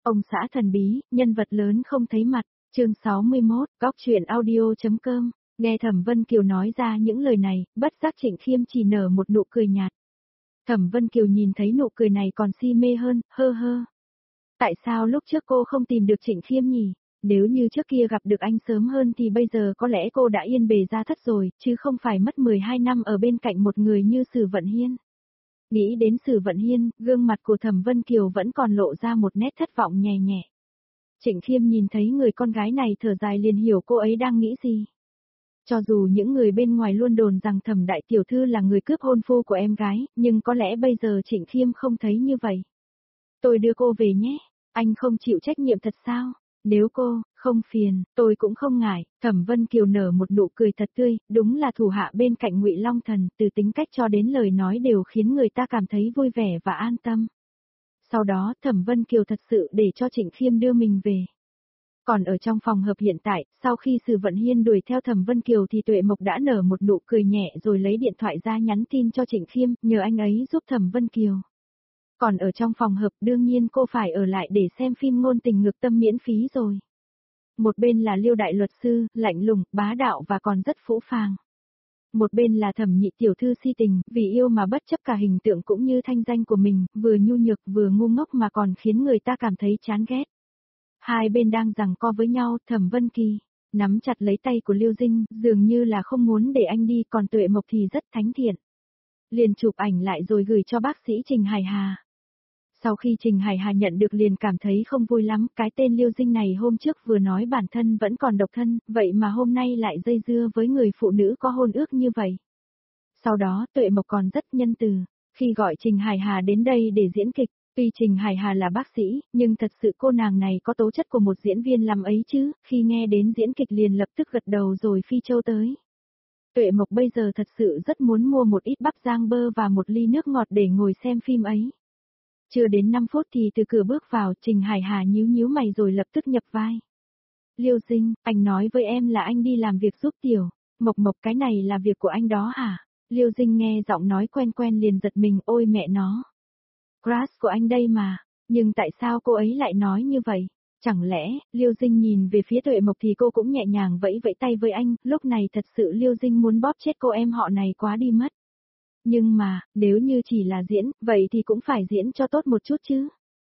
Ông xã thần bí, nhân vật lớn không thấy mặt, chương 61, góc chuyện audio.com, nghe Thẩm Vân Kiều nói ra những lời này, bất giác Trịnh Khiêm chỉ nở một nụ cười nhạt. Thẩm Vân Kiều nhìn thấy nụ cười này còn si mê hơn, hơ hơ. Tại sao lúc trước cô không tìm được Trịnh Khiêm nhỉ? Nếu như trước kia gặp được anh sớm hơn thì bây giờ có lẽ cô đã yên bề gia thất rồi, chứ không phải mất 12 năm ở bên cạnh một người như Sử Vận Hiên. Nghĩ đến Sử Vận Hiên, gương mặt của Thẩm Vân Kiều vẫn còn lộ ra một nét thất vọng nhẹ nhẹ. Trịnh Khiêm nhìn thấy người con gái này thở dài liền hiểu cô ấy đang nghĩ gì. Cho dù những người bên ngoài luôn đồn rằng Thẩm đại tiểu thư là người cướp hôn phu của em gái, nhưng có lẽ bây giờ Trịnh Khiêm không thấy như vậy. Tôi đưa cô về nhé, anh không chịu trách nhiệm thật sao? Nếu cô không phiền, tôi cũng không ngại. Thẩm Vân Kiều nở một nụ cười thật tươi, đúng là thủ hạ bên cạnh Ngụy Long Thần, từ tính cách cho đến lời nói đều khiến người ta cảm thấy vui vẻ và an tâm. Sau đó, Thẩm Vân Kiều thật sự để cho Trịnh Khiêm đưa mình về. Còn ở trong phòng hợp hiện tại, sau khi Sử Vận Hiên đuổi theo Thẩm Vân Kiều thì Tuệ Mộc đã nở một nụ cười nhẹ rồi lấy điện thoại ra nhắn tin cho Trịnh Khiêm, nhờ anh ấy giúp Thẩm Vân Kiều. Còn ở trong phòng hợp đương nhiên cô phải ở lại để xem phim ngôn tình ngược tâm miễn phí rồi. Một bên là Liêu đại luật sư, lạnh lùng, bá đạo và còn rất phũ phàng. Một bên là Thẩm nhị tiểu thư si tình, vì yêu mà bất chấp cả hình tượng cũng như thanh danh của mình, vừa nhu nhược vừa ngu ngốc mà còn khiến người ta cảm thấy chán ghét. Hai bên đang giằng co với nhau, Thẩm Vân Kỳ nắm chặt lấy tay của Liêu Dinh, dường như là không muốn để anh đi, còn Tuệ Mộc thì rất thánh thiện. Liền chụp ảnh lại rồi gửi cho bác sĩ Trình Hải Hà. Sau khi Trình Hải Hà nhận được liền cảm thấy không vui lắm, cái tên Liêu Dinh này hôm trước vừa nói bản thân vẫn còn độc thân, vậy mà hôm nay lại dây dưa với người phụ nữ có hôn ước như vậy. Sau đó Tuệ Mộc còn rất nhân từ, khi gọi Trình Hải Hà đến đây để diễn kịch, tuy Trình Hải Hà là bác sĩ, nhưng thật sự cô nàng này có tố chất của một diễn viên làm ấy chứ, khi nghe đến diễn kịch liền lập tức gật đầu rồi phi châu tới. Tuệ Mộc bây giờ thật sự rất muốn mua một ít bắp rang bơ và một ly nước ngọt để ngồi xem phim ấy. Chưa đến 5 phút thì từ cửa bước vào, Trình Hải Hà nhíu nhíu mày rồi lập tức nhập vai. Liêu Dinh, anh nói với em là anh đi làm việc giúp Tiểu Mộc Mộc, cái này là việc của anh đó hả? Liêu Dinh nghe giọng nói quen quen liền giật mình, ôi mẹ nó. Crush của anh đây mà, nhưng tại sao cô ấy lại nói như vậy? Chẳng lẽ, Liêu Dinh nhìn về phía Tuệ Mộc thì cô cũng nhẹ nhàng vẫy vẫy tay với anh, lúc này thật sự Liêu Dinh muốn bóp chết cô em họ này quá đi mất. Nhưng mà, nếu như chỉ là diễn, vậy thì cũng phải diễn cho tốt một chút chứ.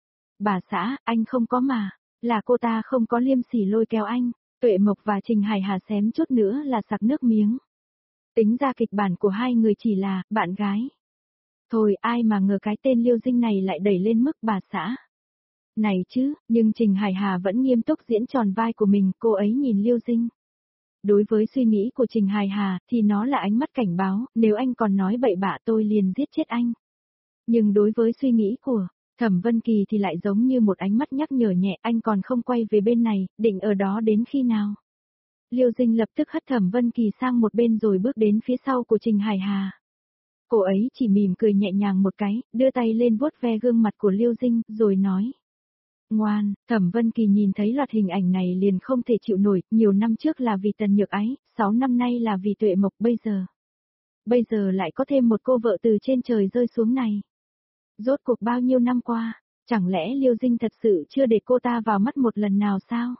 Bà xã, anh không có mà, là cô ta không có liêm sỉ lôi kéo anh. Tuệ Mộc và Trình Hải Hà xém chút nữa là sặc nước miếng. Tính ra kịch bản của hai người chỉ là bạn gái. Thôi ai mà ngờ cái tên Liêu Dinh này lại đẩy lên mức bà xã. Này chứ, nhưng Trình Hải Hà vẫn nghiêm túc diễn tròn vai của mình, cô ấy nhìn Liêu Dinh. Đối với suy nghĩ của Trình Hải Hà thì nó là ánh mắt cảnh báo, nếu anh còn nói bậy bạ tôi liền giết chết anh. Nhưng đối với suy nghĩ của Thẩm Vân Kỳ thì lại giống như một ánh mắt nhắc nhở nhẹ, anh còn không quay về bên này, định ở đó đến khi nào? Liêu Dinh lập tức hất Thẩm Vân Kỳ sang một bên rồi bước đến phía sau của Trình Hải Hà. Cô ấy chỉ mỉm cười nhẹ nhàng một cái, đưa tay lên vuốt ve gương mặt của Liêu Dinh, rồi nói. Ngoan, Thẩm Vân Kỳ nhìn thấy loạt hình ảnh này liền không thể chịu nổi, nhiều năm trước là vì Tần Nhược Ái, 6 năm nay là vì Tuệ Mộc, bây giờ lại có thêm một cô vợ từ trên trời rơi xuống này. Rốt cuộc bao nhiêu năm qua, chẳng lẽ Liêu Dinh thật sự chưa để cô ta vào mắt một lần nào sao?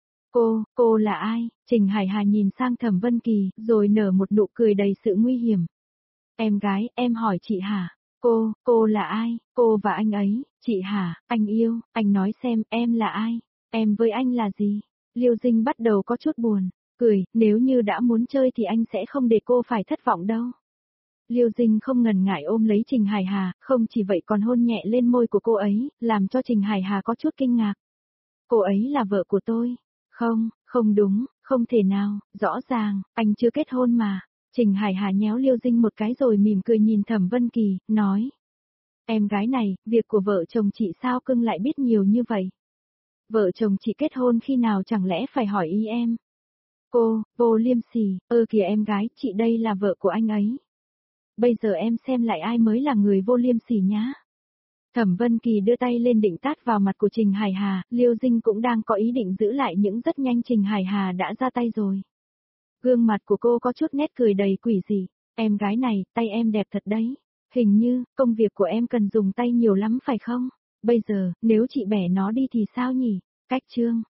Cô là ai? Trình Hải Hà nhìn sang Thẩm Vân Kỳ, rồi nở một nụ cười đầy sự nguy hiểm. Em gái, em hỏi chị hả? Cô là ai? Cô và anh ấy, chị hả? Anh yêu, anh nói xem em là ai? Em với anh là gì? Liêu Dinh bắt đầu có chút buồn, cười, nếu như đã muốn chơi thì anh sẽ không để cô phải thất vọng đâu. Liêu Dinh không ngần ngại ôm lấy Trình Hải Hà, không chỉ vậy còn hôn nhẹ lên môi của cô ấy, làm cho Trình Hải Hà có chút kinh ngạc. Cô ấy là vợ của tôi. Không đúng, không thể nào, rõ ràng, anh chưa kết hôn mà. Trình Hải Hà nhéo Liêu Dinh một cái rồi mỉm cười nhìn Thẩm Vân Kỳ, nói. Em gái này, việc của vợ chồng chị sao cưng lại biết nhiều như vậy? Vợ chồng chị kết hôn khi nào chẳng lẽ phải hỏi ý em? Cô, vô liêm sỉ, kìa em gái, chị đây là vợ của anh ấy. Bây giờ em xem lại ai mới là người vô liêm sỉ nhá. Thẩm Vân Kỳ đưa tay lên định tát vào mặt của Trình Hải Hà, Liêu Dinh cũng đang có ý định giữ lại nhưng rất nhanh Trình Hải Hà đã ra tay rồi. Gương mặt của cô có chút nét cười đầy quỷ dị, em gái này, tay em đẹp thật đấy. Hình như, công việc của em cần dùng tay nhiều lắm phải không? Bây giờ, nếu chị bẻ nó đi thì sao nhỉ? Cách Trương.